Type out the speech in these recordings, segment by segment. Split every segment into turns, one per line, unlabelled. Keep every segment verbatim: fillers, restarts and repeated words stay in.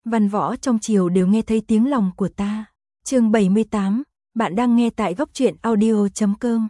Văn võ trong triều đều nghe thấy tiếng lòng của ta. Chương bảy mươi tám, bạn đang nghe tại góc truyện audio chấm com.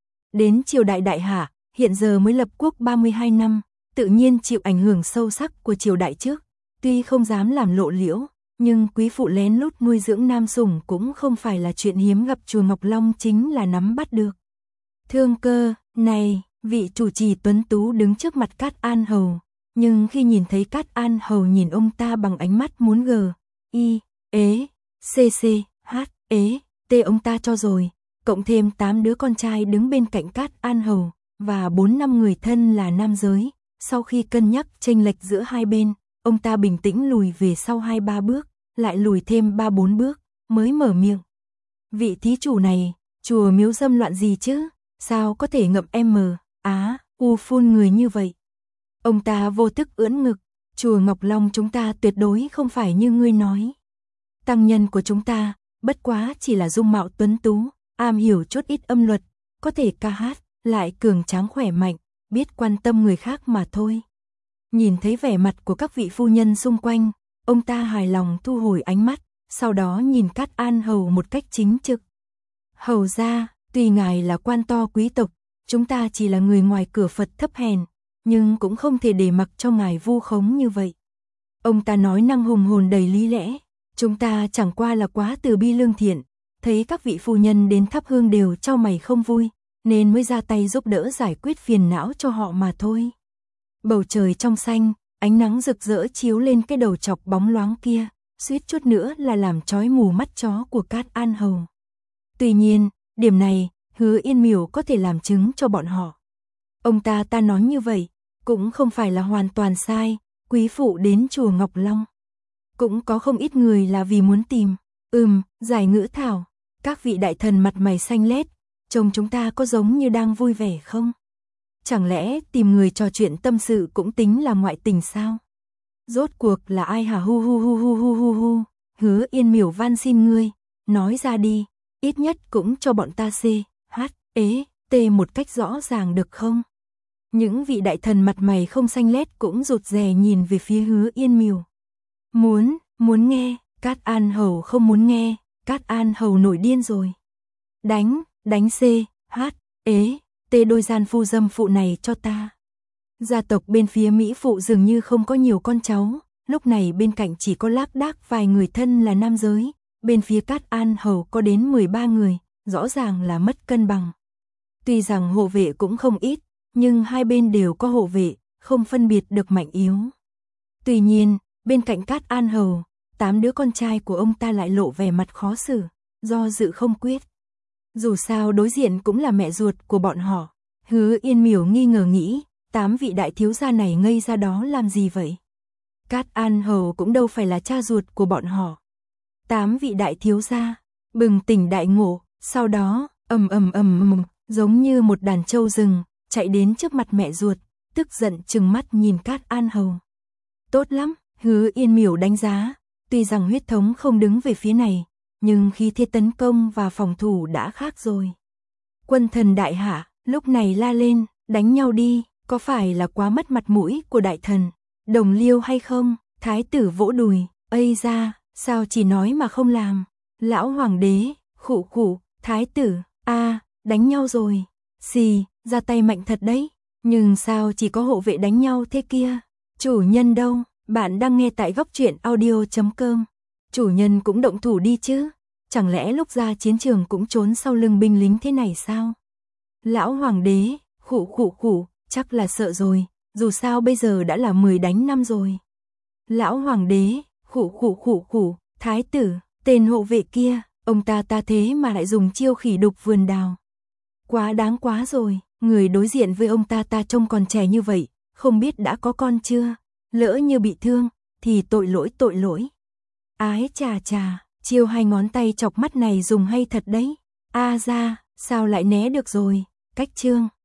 Đến triều đại đại hạ, hiện giờ mới lập quốc ba mươi hai năm, tự nhiên chịu ảnh hưởng sâu sắc của triều đại trước. Tuy không dám làm lộ liễu, nhưng quý phụ lén lút nuôi dưỡng nam sủng cũng không phải là chuyện hiếm gặp, chùa Ngọc Long chính là nắm bắt được. Thương cơ, này, vị chủ trì tuấn tú đứng trước mặt Cát An Hầu, nhưng khi nhìn thấy Cát An Hầu nhìn ông ta bằng ánh mắt muốn gờ, y, ế, c c, h, ế, t ông ta cho rồi, cộng thêm tám đứa con trai đứng bên cạnh Cát An Hầu, và bốn năm người thân là nam giới, sau khi cân nhắc chênh lệch giữa hai bên, ông ta bình tĩnh lùi về sau hai ba bước, lại lùi thêm ba bốn bước, mới mở miệng. Vị thí chủ này, chùa miếu dâm loạn gì chứ, sao có thể ngậm em mờ, á, u phun người như vậy. Ông ta vô thức ưỡn ngực, chùa Ngọc Long chúng ta tuyệt đối không phải như ngươi nói. Tăng nhân của chúng ta, bất quá chỉ là dung mạo tuấn tú, am hiểu chút ít âm luật, có thể ca hát, lại cường tráng khỏe mạnh, biết quan tâm người khác mà thôi. Nhìn thấy vẻ mặt của các vị phu nhân xung quanh, ông ta hài lòng thu hồi ánh mắt, sau đó nhìn Cát An Hầu một cách chính trực. Hầu gia, tuy ngài là quan to quý tộc, chúng ta chỉ là người ngoài cửa Phật thấp hèn, nhưng cũng không thể để mặc cho ngài vu khống như vậy. Ông ta nói năng hùng hồn đầy lý lẽ, chúng ta chẳng qua là quá từ bi lương thiện, thấy các vị phu nhân đến thắp hương đều chau mày không vui, nên mới ra tay giúp đỡ giải quyết phiền não cho họ mà thôi. Bầu trời trong xanh, ánh nắng rực rỡ chiếu lên cái đầu chọc bóng loáng kia, suýt chút nữa là làm chói mù mắt chó của Cát An Hầu. Tuy nhiên, điểm này, Hứa Yên Miểu có thể làm chứng cho bọn họ. Ông ta ta nói như vậy, cũng không phải là hoàn toàn sai, quý phụ đến chùa Ngọc Long. Cũng có không ít người là vì muốn tìm, ừm, giải ngữ thảo, các vị đại thần mặt mày xanh lét, trông chúng ta có giống như đang vui vẻ không? Chẳng lẽ tìm người trò chuyện tâm sự cũng tính là ngoại tình sao? Rốt cuộc là ai hả? Hu hu hu hu hu hu hu, Hứa Yên Miểu van xin ngươi, nói ra đi, ít nhất cũng cho bọn ta c, h, ế, t một cách rõ ràng được không? Những vị đại thần mặt mày không xanh lét cũng rụt rè nhìn về phía Hứa Yên Miểu. Muốn, muốn nghe, Cát An Hầu không muốn nghe, Cát An Hầu nổi điên rồi. Đánh, đánh c, h, ế, t đôi gian phu dâm phụ này cho ta. Gia tộc bên phía Mỹ phụ dường như không có nhiều con cháu, lúc này bên cạnh chỉ có lác đác vài người thân là nam giới, bên phía Cát An Hầu có đến mười ba người, rõ ràng là mất cân bằng. Tuy rằng hộ vệ cũng không ít, nhưng hai bên đều có hộ vệ, không phân biệt được mạnh yếu. Tuy nhiên, bên cạnh Cát An Hầu, tám đứa con trai của ông ta lại lộ vẻ mặt khó xử, do dự không quyết. Dù sao đối diện cũng là mẹ ruột của bọn họ. Hứa Yên Miểu nghi ngờ nghĩ, tám vị đại thiếu gia này ngây ra đó làm gì vậy? Cát An Hầu cũng đâu phải là cha ruột của bọn họ. Tám vị đại thiếu gia, bừng tỉnh đại ngộ, sau đó, ầm ầm ầm ầm, giống như một đàn trâu rừng, chạy đến trước mặt mẹ ruột, tức giận trừng mắt nhìn Cát An Hầu. Tốt lắm, Hứa Yên Miểu đánh giá, tuy rằng huyết thống không đứng về phía này, nhưng khi thế tấn công và phòng thủ đã khác rồi. Quân thần đại hạ, lúc này la lên, đánh nhau đi, có phải là quá mất mặt mũi của đại thần, đồng liêu hay không? Thái tử vỗ đùi, ây ra, sao chỉ nói mà không làm? Lão hoàng đế, khụ khụ, thái tử, a, đánh nhau rồi, xì, ra tay mạnh thật đấy, nhưng sao chỉ có hộ vệ đánh nhau thế kia? Chủ nhân đâu? Bạn đang nghe tại góc truyện audio chấm com. Chủ nhân cũng động thủ đi chứ, chẳng lẽ lúc ra chiến trường cũng trốn sau lưng binh lính thế này sao? Lão hoàng đế, khụ khụ khụ, chắc là sợ rồi, dù sao bây giờ đã là mười đánh năm rồi. Lão hoàng đế, khụ khụ khụ khụ, thái tử, tên hộ vệ kia, ông ta ta thế mà lại dùng chiêu khỉ đục vườn đào. Quá đáng quá rồi, người đối diện với ông ta ta trông còn trẻ như vậy, không biết đã có con chưa, lỡ như bị thương, thì tội lỗi tội lỗi. Ái chà chà, chiêu hai ngón tay chọc mắt này dùng hay thật đấy. A ra, sao lại né được rồi, cách chương.